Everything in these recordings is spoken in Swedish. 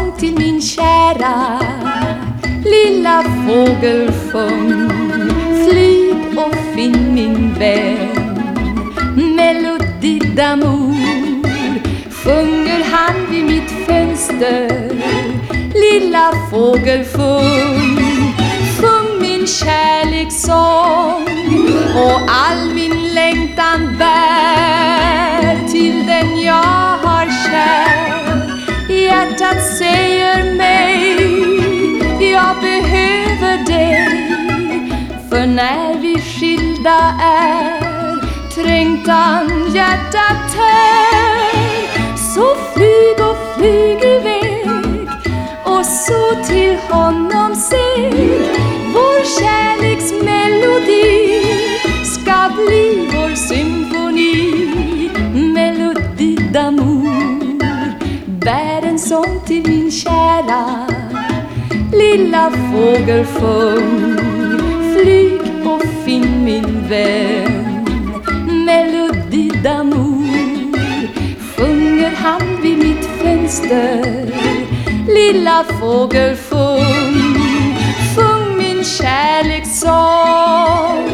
sång till min kära lilla fågelfång. Flyg och finn min vän, melodi d'amour sjunger han vid mitt fönster. Lilla fågelfång, sjung min kärlekssång och all min längtan bär till den jag har kär. Hjärtat säger mig, jag behöver dig, för när vi skilda är trängtan hjärtat tär. Så flyg och flyg iväg och så till honom seg. Vår kärleksmelodi ska bli vår symfoni. Melodi d'amour, bär en sång till min kära lilla fågelfång. Flyg och finn min vän, melodi d'amour sjunger han vid mitt fönster. Lilla fågelfång, sjung min kärlekssång.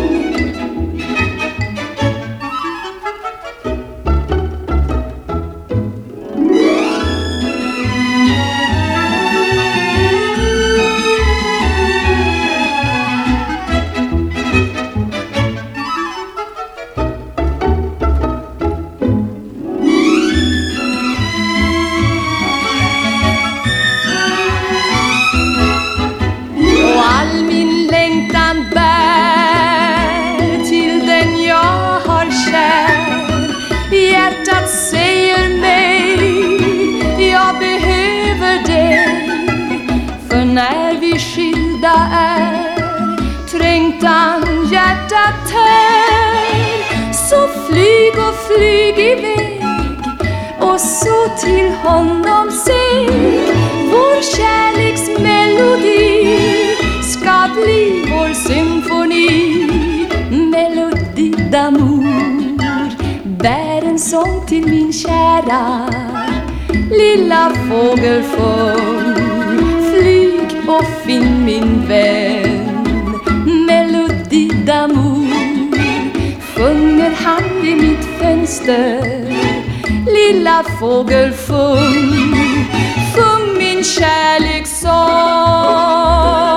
Hjärtat säger mig, jag behöver dig, för när vi skilda är trängtan hjärtat tär. Så flyg och flyg iväg och så till honom seg. Vår kärleksmelodi ska bli vår symfoni. Melodi d'amour, bär en sång till min kära lilla fågelfång. Flyg och finn min vän, melodi d'amour sjunger han vid mitt fönster. Lilla fågelfång, sjung min kärlekssång.